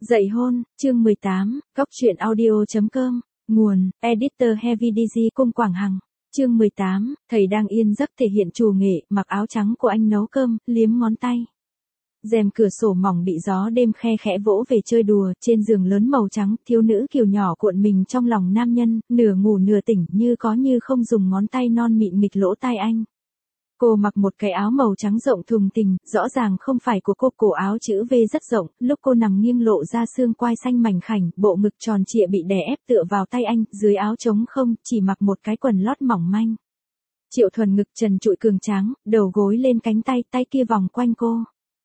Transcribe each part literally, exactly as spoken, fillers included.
Dạy hôn, chương mười tám, Cóc truyện audio chấm com, nguồn, editor Heavy đê giê Cung Quảng Hằng, chương mười tám, thầy đang yên giấc thể hiện trù nghệ, mặc áo trắng của anh nấu cơm, liếm ngón tay. Rèm cửa sổ mỏng bị gió đêm khe khẽ vỗ về chơi đùa, trên giường lớn màu trắng, thiếu nữ kiều nhỏ cuộn mình trong lòng nam nhân, nửa ngủ nửa tỉnh như có như không dùng ngón tay non mịn mịch lỗ tai anh. Cô mặc một cái áo màu trắng rộng thùng thình, rõ ràng không phải của cô, cổ áo chữ V rất rộng, lúc cô nằm nghiêng lộ ra xương quai xanh mảnh khảnh, bộ ngực tròn trịa bị đè ép tựa vào tay anh, dưới áo trống không, chỉ mặc một cái quần lót mỏng manh. Triệu Thuần ngực trần trụi cường tráng, đầu gối lên cánh tay, tay kia vòng quanh cô.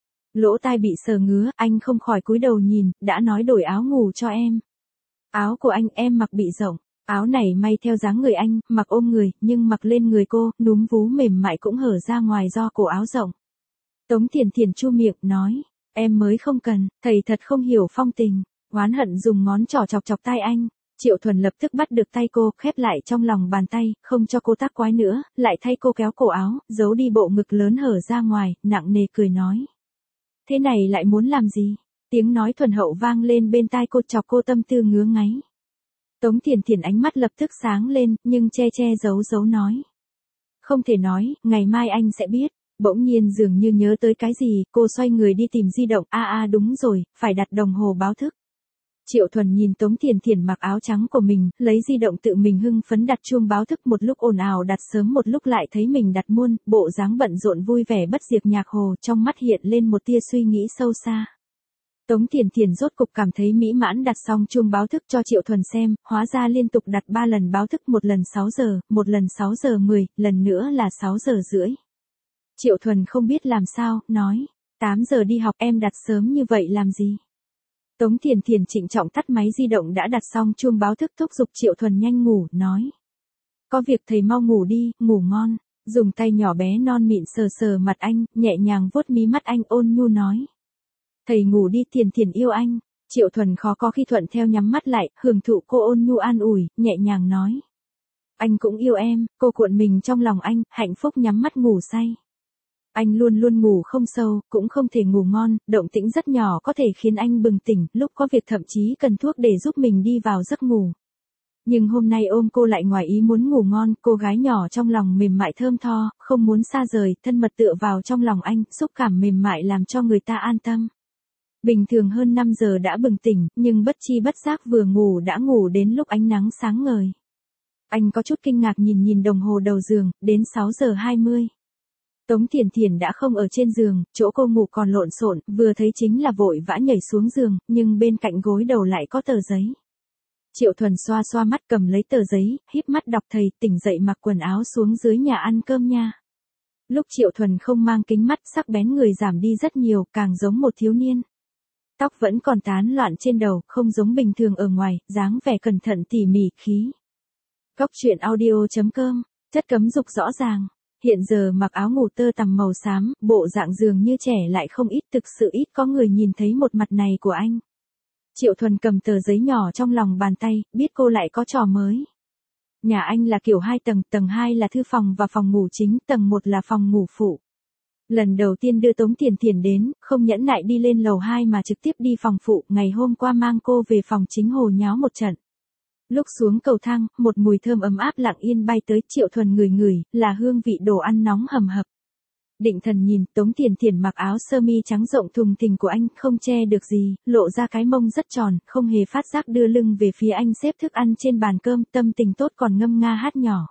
Lỗ tai bị sờ ngứa, anh không khỏi cúi đầu nhìn, đã nói đổi áo ngủ cho em. Áo của anh em mặc bị rộng. Áo này may theo dáng người anh, mặc ôm người, nhưng mặc lên người cô, núm vú mềm mại cũng hở ra ngoài do cổ áo rộng. Tống Thiền Thiền chu miệng, nói, em mới không cần, thầy thật không hiểu phong tình, oán hận dùng ngón trỏ chọc chọc tai anh. Triệu Thuần lập tức bắt được tay cô, khép lại trong lòng bàn tay, không cho cô tác quái nữa, lại thay cô kéo cổ áo, giấu đi bộ ngực lớn hở ra ngoài, nặng nề cười nói. Thế này lại muốn làm gì? Tiếng nói thuần hậu vang lên bên tai cô, chọc cô tâm tư ngứa ngáy. Tống Thiền Thiền ánh mắt lập tức sáng lên, nhưng che che giấu giấu nói. Không thể nói, ngày mai anh sẽ biết. Bỗng nhiên dường như nhớ tới cái gì, cô xoay người đi tìm di động, a a đúng rồi, phải đặt đồng hồ báo thức. Triệu Thuần nhìn Tống Thiền Thiền mặc áo trắng của mình, lấy di động tự mình hưng phấn đặt chuông báo thức, một lúc ồn ào đặt sớm một lúc lại thấy mình đặt muôn, bộ dáng bận rộn vui vẻ bất diệt nhạc hồ, trong mắt hiện lên một tia suy nghĩ sâu xa. Tống Thiền Thiền rốt cục cảm thấy mỹ mãn đặt xong chuông báo thức cho Triệu Thuần xem, hóa ra liên tục đặt ba lần báo thức, một lần sáu giờ, một lần sáu giờ mười, lần nữa là sáu giờ rưỡi. Triệu Thuần không biết làm sao, nói, tám giờ đi học em đặt sớm như vậy làm gì? Tống Thiền Thiền trịnh trọng tắt máy di động đã đặt xong chuông báo thức, thúc giục Triệu Thuần nhanh ngủ, nói. Có việc thầy mau ngủ đi, ngủ ngon, dùng tay nhỏ bé non mịn sờ sờ mặt anh, nhẹ nhàng vuốt mí mắt anh, ôn nhu nói. Thầy ngủ đi, Thiền Thiền yêu anh. Triệu Thuần khó có khi thuận theo nhắm mắt lại, hưởng thụ cô ôn nhu an ủi, nhẹ nhàng nói. Anh cũng yêu em, cô cuộn mình trong lòng anh, hạnh phúc nhắm mắt ngủ say. Anh luôn luôn ngủ không sâu, cũng không thể ngủ ngon, động tĩnh rất nhỏ có thể khiến anh bừng tỉnh, lúc có việc thậm chí cần thuốc để giúp mình đi vào giấc ngủ. Nhưng hôm nay ôm cô lại ngoài ý muốn ngủ ngon, cô gái nhỏ trong lòng mềm mại thơm tho, không muốn xa rời, thân mật tựa vào trong lòng anh, xúc cảm mềm mại làm cho người ta an tâm. Bình thường hơn năm giờ đã bừng tỉnh, nhưng bất chi bất giác vừa ngủ đã ngủ đến lúc ánh nắng sáng ngời. Anh có chút kinh ngạc nhìn nhìn đồng hồ đầu giường, đến sáu giờ hai mươi. Tống Thiền Thiền đã không ở trên giường, chỗ cô ngủ còn lộn xộn, vừa thấy chính là vội vã nhảy xuống giường, nhưng bên cạnh gối đầu lại có tờ giấy. Triệu Thuần xoa xoa mắt cầm lấy tờ giấy, híp mắt đọc, thầy tỉnh dậy mặc quần áo xuống dưới nhà ăn cơm nha. Lúc Triệu Thuần không mang kính mắt, sắc bén người giảm đi rất nhiều, càng giống một thiếu niên. Tóc vẫn còn tán loạn trên đầu, không giống bình thường ở ngoài, dáng vẻ cẩn thận tỉ mỉ, khí. Cóc truyện audio chấm com, chất cấm dục rõ ràng. Hiện giờ mặc áo ngủ tơ tằm màu xám, bộ dạng dường như trẻ lại không ít, thực sự ít có người nhìn thấy một mặt này của anh. Triệu Thuần cầm tờ giấy nhỏ trong lòng bàn tay, biết cô lại có trò mới. Nhà anh là kiểu hai tầng, tầng hai là thư phòng và phòng ngủ chính, tầng một là phòng ngủ phụ. Lần đầu tiên đưa Tống Thiền Thiền đến, không nhẫn nại đi lên lầu hai mà trực tiếp đi phòng phụ, ngày hôm qua mang cô về phòng chính hồ nháo một trận. Lúc xuống cầu thang, một mùi thơm ấm áp lặng yên bay tới, Triệu Thuần ngửi ngửi, là hương vị đồ ăn nóng hầm hập. Định thần nhìn, Tống Thiền Thiền mặc áo sơ mi trắng rộng thùng thình của anh, không che được gì, lộ ra cái mông rất tròn, không hề phát giác đưa lưng về phía anh xếp thức ăn trên bàn cơm, tâm tình tốt còn ngâm nga hát nhỏ.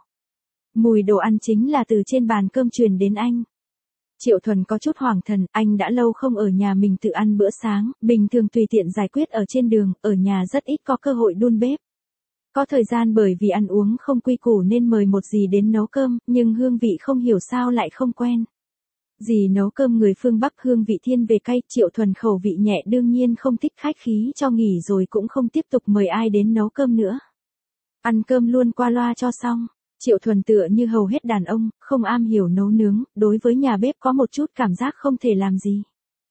Mùi đồ ăn chính là từ trên bàn cơm truyền đến anh. Triệu Thuần có chút hoảng thần, anh đã lâu không ở nhà mình tự ăn bữa sáng, bình thường tùy tiện giải quyết ở trên đường, ở nhà rất ít có cơ hội đun bếp. Có thời gian bởi vì ăn uống không quy củ nên mời một dì đến nấu cơm, nhưng hương vị không hiểu sao lại không quen. Dì nấu cơm người phương Bắc hương vị thiên về cay, Triệu Thuần khẩu vị nhẹ đương nhiên không thích, khách khí cho nghỉ rồi cũng không tiếp tục mời ai đến nấu cơm nữa. Ăn cơm luôn qua loa cho xong. Triệu Thuần tựa như hầu hết đàn ông, không am hiểu nấu nướng, đối với nhà bếp có một chút cảm giác không thể làm gì.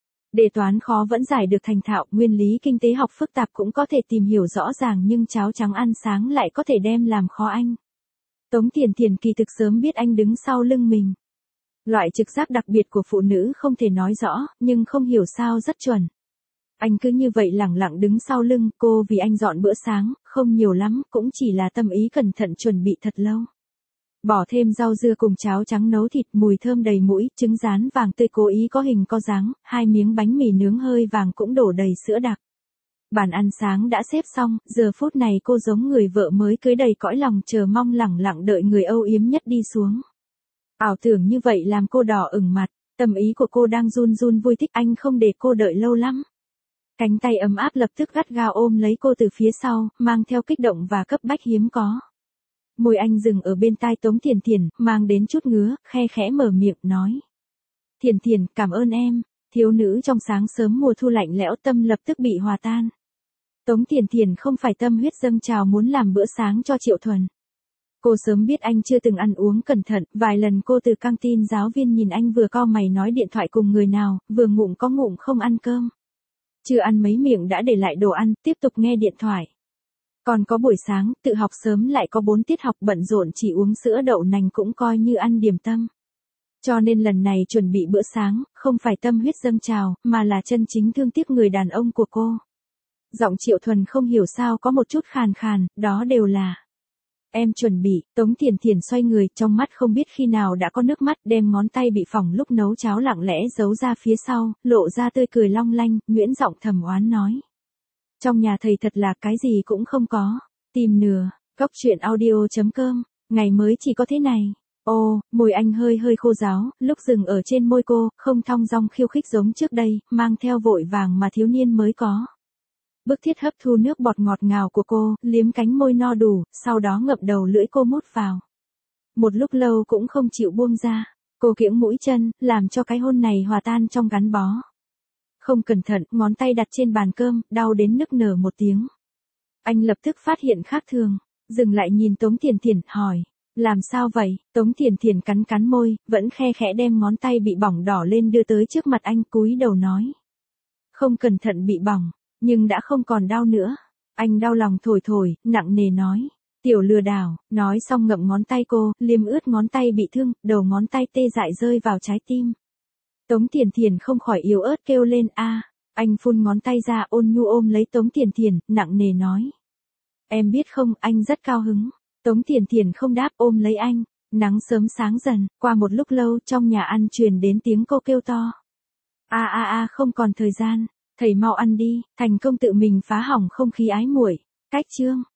Đề toán khó vẫn giải được thành thạo, nguyên lý kinh tế học phức tạp cũng có thể tìm hiểu rõ ràng, nhưng cháo trắng ăn sáng lại có thể đem làm khó anh. Tống Thiền Thiền kỳ thực sớm biết anh đứng sau lưng mình. Loại trực giác đặc biệt của phụ nữ không thể nói rõ, nhưng không hiểu sao rất chuẩn. Anh cứ như vậy lẳng lặng đứng sau lưng cô vì anh dọn bữa sáng, không nhiều lắm, cũng chỉ là tâm ý cẩn thận chuẩn bị thật lâu. Bỏ thêm rau dưa cùng cháo trắng nấu thịt mùi thơm đầy mũi, trứng rán vàng tươi cố ý có hình có dáng, hai miếng bánh mì nướng hơi vàng cũng đổ đầy sữa đặc. Bàn ăn sáng đã xếp xong, giờ phút này cô giống người vợ mới cưới đầy cõi lòng chờ mong lẳng lặng đợi người âu yếm nhất đi xuống. Ảo tưởng như vậy làm cô đỏ ửng mặt, tâm ý của cô đang run run vui thích anh không để cô đợi lâu lắm. Cánh tay ấm áp lập tức gắt gao ôm lấy cô từ phía sau, mang theo kích động và cấp bách hiếm có. Môi anh dừng ở bên tai Tống Thiền Thiền, mang đến chút ngứa, khe khẽ mở miệng nói. Thiền Thiền, cảm ơn em. Thiếu nữ trong sáng sớm mùa thu lạnh lẽo tâm lập tức bị hòa tan. Tống Thiền Thiền không phải tâm huyết dâng trào muốn làm bữa sáng cho Triệu Thuần. Cô sớm biết anh chưa từng ăn uống cẩn thận, vài lần cô từ căng tin giáo viên nhìn anh vừa cau mày nói điện thoại cùng người nào, vừa ngụm có ngụm không ăn cơm. Chưa ăn mấy miệng đã để lại đồ ăn, tiếp tục nghe điện thoại. Còn có buổi sáng, tự học sớm lại có bốn tiết học bận rộn chỉ uống sữa đậu nành cũng coi như ăn điểm tâm. Cho nên lần này chuẩn bị bữa sáng, không phải tâm huyết dâng trào, mà là chân chính thương tiếc người đàn ông của cô. Giọng Triệu Thuần không hiểu sao có một chút khàn khàn, đó đều là. Em chuẩn bị, Tống Thiền Thiền xoay người, trong mắt không biết khi nào đã có nước mắt, đem ngón tay bị phỏng lúc nấu cháo lặng lẽ giấu ra phía sau, lộ ra tươi cười long lanh, nhuyễn giọng thầm oán nói. Trong nhà thầy thật là cái gì cũng không có, tìm nửa, góc truyện audio chấm com, ngày mới chỉ có thế này. Ô, môi anh hơi hơi khô ráo, lúc dừng ở trên môi cô, không thong dong khiêu khích giống trước đây, mang theo vội vàng mà thiếu niên mới có. Bức thiết hấp thu nước bọt ngọt ngào của cô, liếm cánh môi no đủ, sau đó ngậm đầu lưỡi cô mút vào. Một lúc lâu cũng không chịu buông ra, cô kiễng mũi chân, làm cho cái hôn này hòa tan trong gắn bó. Không cẩn thận, ngón tay đặt trên bàn cơm, đau đến nức nở một tiếng. Anh lập tức phát hiện khác thường, dừng lại nhìn Tống Thiền Thiền, hỏi. Làm sao vậy? Tống Thiền Thiền cắn cắn môi, vẫn khe khẽ đem ngón tay bị bỏng đỏ lên đưa tới trước mặt anh, cúi đầu nói. Không cẩn thận bị bỏng, nhưng đã không còn đau nữa. Anh đau lòng thổi thổi, nặng nề nói. Tiểu lừa đảo, nói xong ngậm ngón tay cô, liếm ướt ngón tay bị thương, đầu ngón tay tê dại rơi vào trái tim. Tống Thiền Thiền không khỏi yếu ớt kêu lên a. Anh phun ngón tay ra ôn nhu ôm lấy Tống Thiền Thiền, nặng nề nói. Em biết không, anh rất cao hứng. Tống Thiền Thiền không đáp ôm lấy anh, nắng sớm sáng dần, qua một lúc lâu trong nhà ăn truyền đến tiếng cô kêu to. A a a không còn thời gian, thầy mau ăn đi, thành công tự mình phá hỏng không khí ái muội. Cách chương